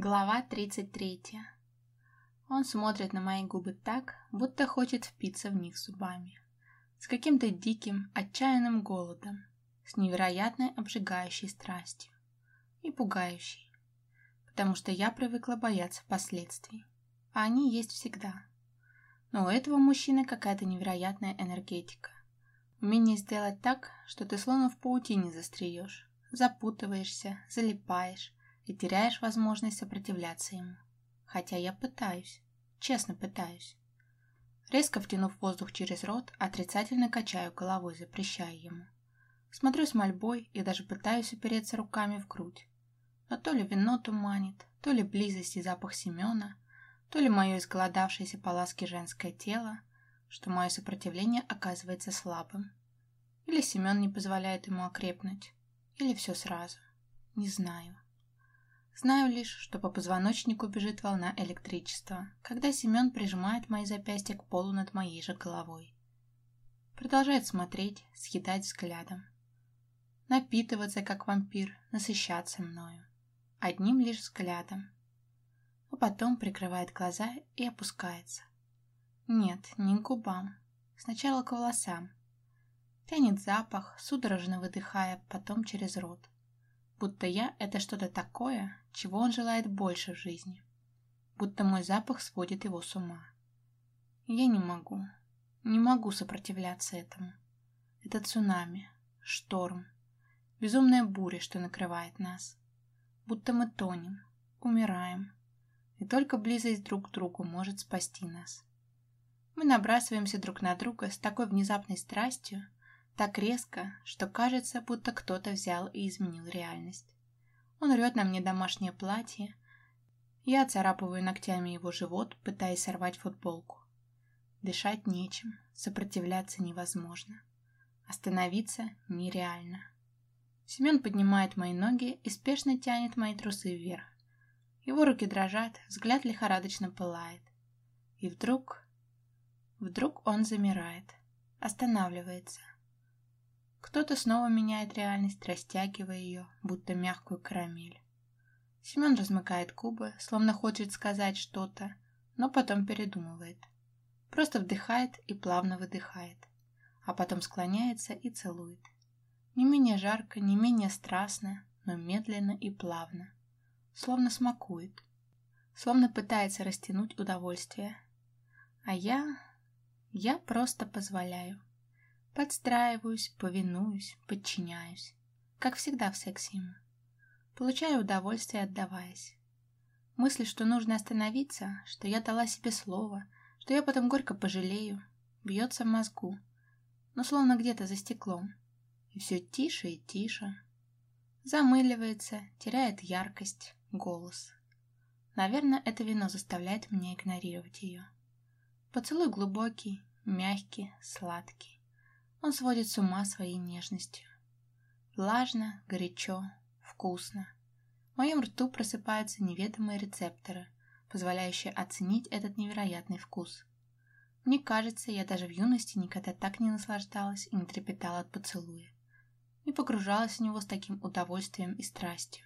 Глава 33. Он смотрит на мои губы так, будто хочет впиться в них зубами. С каким-то диким, отчаянным голодом, с невероятной обжигающей страстью и пугающей, потому что я привыкла бояться последствий, а они есть всегда. Но у этого мужчины какая-то невероятная энергетика. Умение сделать так, что ты словно в паутине застреешь, запутываешься, залипаешь и теряешь возможность сопротивляться ему. Хотя я пытаюсь, честно пытаюсь. Резко втянув воздух через рот, отрицательно качаю головой, запрещая ему. Смотрю с мольбой и даже пытаюсь упереться руками в грудь. Но то ли вино туманит, то ли близость и запах Семена, то ли мое изголодавшееся по ласке женское тело, что мое сопротивление оказывается слабым. Или Семен не позволяет ему окрепнуть, или все сразу. Не знаю. Знаю лишь, что по позвоночнику бежит волна электричества, когда Семен прижимает мои запястья к полу над моей же головой. Продолжает смотреть, съедать взглядом. Напитываться, как вампир, насыщаться мною. Одним лишь взглядом. А потом прикрывает глаза и опускается. Нет, не к губам. Сначала к волосам. Тянет запах, судорожно выдыхая, потом через рот. Будто я — это что-то такое, чего он желает больше в жизни. Будто мой запах сводит его с ума. И я не могу сопротивляться этому. Это цунами, шторм, безумная буря, что накрывает нас. Будто мы тонем, умираем, и только близость друг к другу может спасти нас. Мы набрасываемся друг на друга с такой внезапной страстью, так резко, что кажется, будто кто-то взял и изменил реальность. Он рвет на мне домашнее платье. Я царапываю ногтями его живот, пытаясь сорвать футболку. Дышать нечем, сопротивляться невозможно. Остановиться нереально. Семен поднимает мои ноги и спешно тянет мои трусы вверх. Его руки дрожат, взгляд лихорадочно пылает. И вдруг он замирает, останавливается. Кто-то снова меняет реальность, растягивая ее, будто мягкую карамель. Семен размыкает губы, словно хочет сказать что-то, но потом передумывает. Просто вдыхает и плавно выдыхает, а потом склоняется и целует. Не менее жарко, не менее страстно, но медленно и плавно. Словно смакует. Словно пытается растянуть удовольствие. А я просто позволяю. Подстраиваюсь, повинуюсь, подчиняюсь. Как всегда в сексе ему. Получаю удовольствие, отдаваясь. Мысль, что нужно остановиться, что я дала себе слово, что я потом горько пожалею, бьется в мозгу, но словно где-то за стеклом. И все тише и тише. Замыливается, теряет яркость, голос. Наверное, это вино заставляет меня игнорировать ее. Поцелуй глубокий, мягкий, сладкий. Он сводит с ума своей нежностью. Влажно, горячо, вкусно. В моем рту просыпаются неведомые рецепторы, позволяющие оценить этот невероятный вкус. Мне кажется, я даже в юности никогда так не наслаждалась и не трепетала от поцелуя. Не погружалась в него с таким удовольствием и страстью.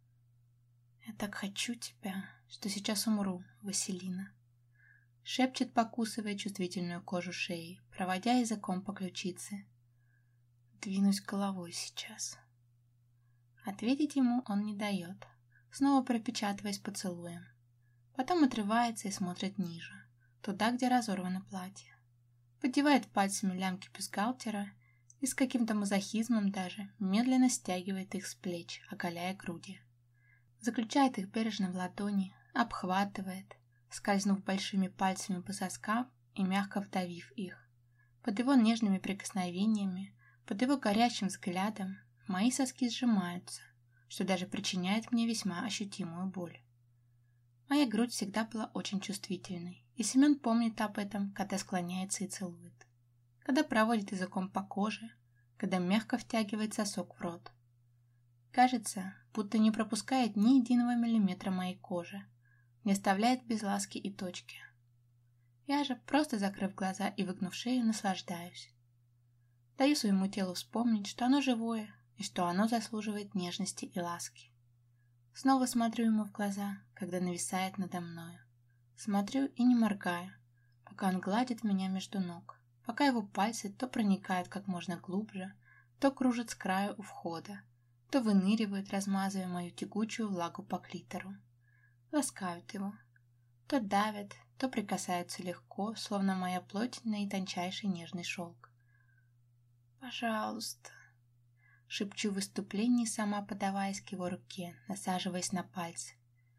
«Я так хочу тебя, что сейчас умру, Василина», — шепчет, покусывая чувствительную кожу шеи, проводя языком по ключице. «Двинусь головой сейчас». Ответить ему он не дает, снова пропечатываясь поцелуем. Потом отрывается и смотрит ниже, туда, где разорвано платье. Поддевает пальцами лямки бюстгальтера и с каким-то мазохизмом даже медленно стягивает их с плеч, оголяя груди. Заключает их бережно в ладони, обхватывает, скользнув большими пальцами по соскам и мягко вдавив их. Под его нежными прикосновениями, под его горячим взглядом мои соски сжимаются, что даже причиняет мне весьма ощутимую боль. Моя грудь всегда была очень чувствительной, и Семен помнит об этом, когда склоняется и целует, когда проводит языком по коже, когда мягко втягивает сосок в рот. Кажется, будто не пропускает ни единого миллиметра моей кожи, не оставляет без ласки и точки. Я же, просто закрыв глаза и выгнув шею, наслаждаюсь. Даю своему телу вспомнить, что оно живое и что оно заслуживает нежности и ласки. Снова смотрю ему в глаза, когда нависает надо мною. Смотрю и не моргаю, пока он гладит меня между ног, пока его пальцы то проникают как можно глубже, то кружат с краю у входа, то выныривают, размазывая мою тягучую влагу по клитору. Ласкают его. То давят, то прикасаются легко, словно моя плоть наитончайший нежный шелк. «Пожалуйста», — шепчу в выступлении, сама подаваясь к его руке, насаживаясь на пальцы.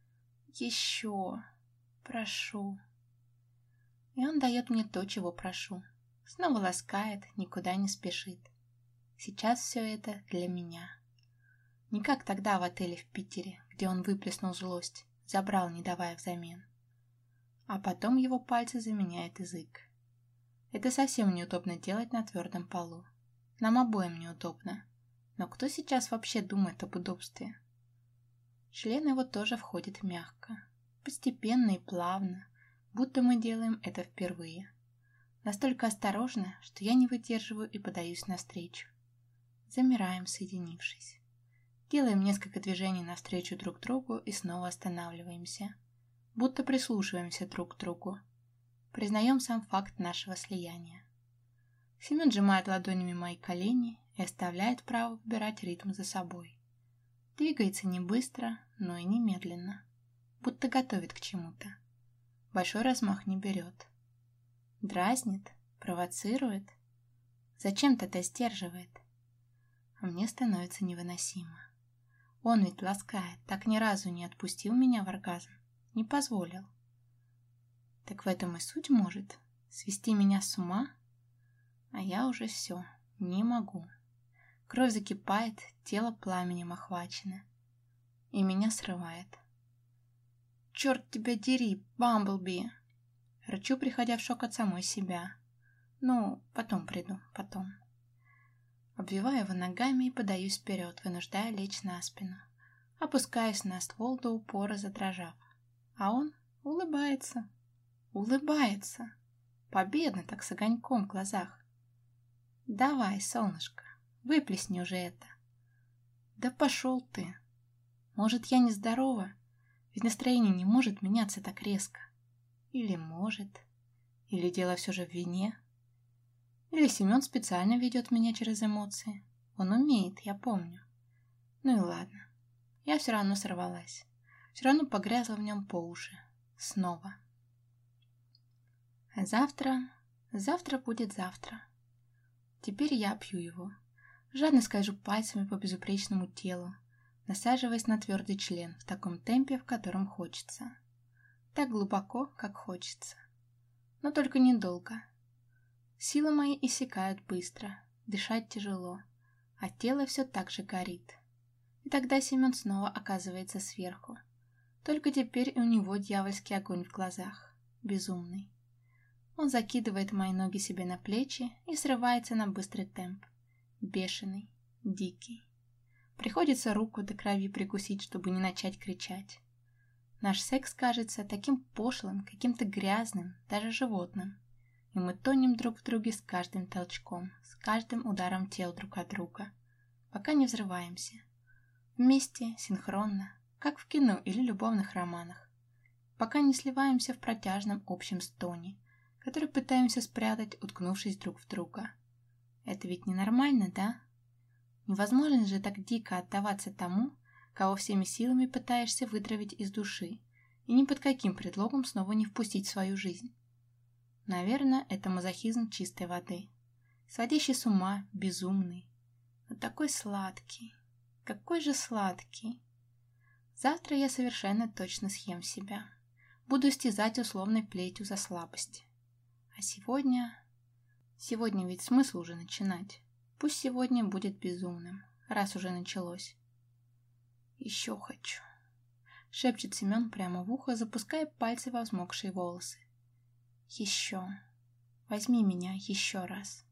«Еще, прошу». И он дает мне то, чего прошу. Снова ласкает, никуда не спешит. Сейчас все это для меня. Не как тогда в отеле в Питере, где он выплеснул злость, забрал, не давая взамен. А потом его пальцы заменяет язык. Это совсем неудобно делать на твердом полу. Нам обоим неудобно. Но кто сейчас вообще думает об удобстве? Член его тоже входит мягко, постепенно и плавно, будто мы делаем это впервые. Настолько осторожно, что я не выдерживаю и подаюсь навстречу. Замираем, соединившись. Делаем несколько движений навстречу друг другу и снова останавливаемся. Будто прислушиваемся друг к другу. Признаем сам факт нашего слияния. Семен сжимает ладонями мои колени и оставляет право выбирать ритм за собой. Двигается не быстро, но и не медленно. Будто готовит к чему-то. Большой размах не берет. Дразнит, провоцирует. Зачем-то сдерживает. А мне становится невыносимо. Он ведь ласкает, так ни разу не отпустил меня в оргазм. Не позволил. Так в этом и суть может. Свести меня с ума? А я уже все, не могу. Кровь закипает, тело пламенем охвачено. И меня срывает. «Черт тебя дери, Бамблби!» Рычу, приходя в шок от самой себя. Ну, потом приду, потом. Обвиваю его ногами и подаюсь вперед, вынуждая лечь на спину. Опускаюсь на ствол до упора, задрожав. А он улыбается. Улыбается. Победно так с огоньком в глазах. «Давай, солнышко, выплесни уже это». «Да пошел ты. Может, я нездорова? Ведь настроение не может меняться так резко. Или может? Или дело все же в вине? Или Семен специально ведет меня через эмоции? Он умеет, я помню. Ну и ладно. Я все равно сорвалась. Все равно погрязла в нем по уши. Снова. А завтра будет завтра. Теперь я пью его. Жадно скольжу пальцами по безупречному телу, насаживаясь на твердый член в таком темпе, в котором хочется. Так глубоко, как хочется. Но только недолго. Силы мои иссякают быстро, дышать тяжело, а тело все так же горит. И тогда Семен снова оказывается сверху. Только теперь у него дьявольский огонь в глазах, безумный. Он закидывает мои ноги себе на плечи и срывается на быстрый темп. Бешеный, дикий. Приходится руку до крови прикусить, чтобы не начать кричать. Наш секс кажется таким пошлым, каким-то грязным, даже животным. И мы тонем друг в друге с каждым толчком, с каждым ударом тел друг от друга, пока не взрываемся. Вместе, синхронно, как в кино или любовных романах. Пока не сливаемся в протяжном общем стоне, который пытаемся спрятать, уткнувшись друг в друга. Это ведь ненормально, да? Невозможно же так дико отдаваться тому, кого всеми силами пытаешься вытравить из души, и ни под каким предлогом снова не впустить в свою жизнь. Наверное, это мазохизм чистой воды. Сводящий с ума, безумный. Но такой сладкий. Какой же сладкий. Завтра я совершенно точно съем себя. Буду истязать условной плетью за слабость. А сегодня... Сегодня ведь смысл уже начинать. Пусть сегодня будет безумным, раз уже началось. «Еще хочу», — шепчет Семен прямо в ухо, запуская пальцы во взмокшие волосы. «Еще. Возьми меня еще раз».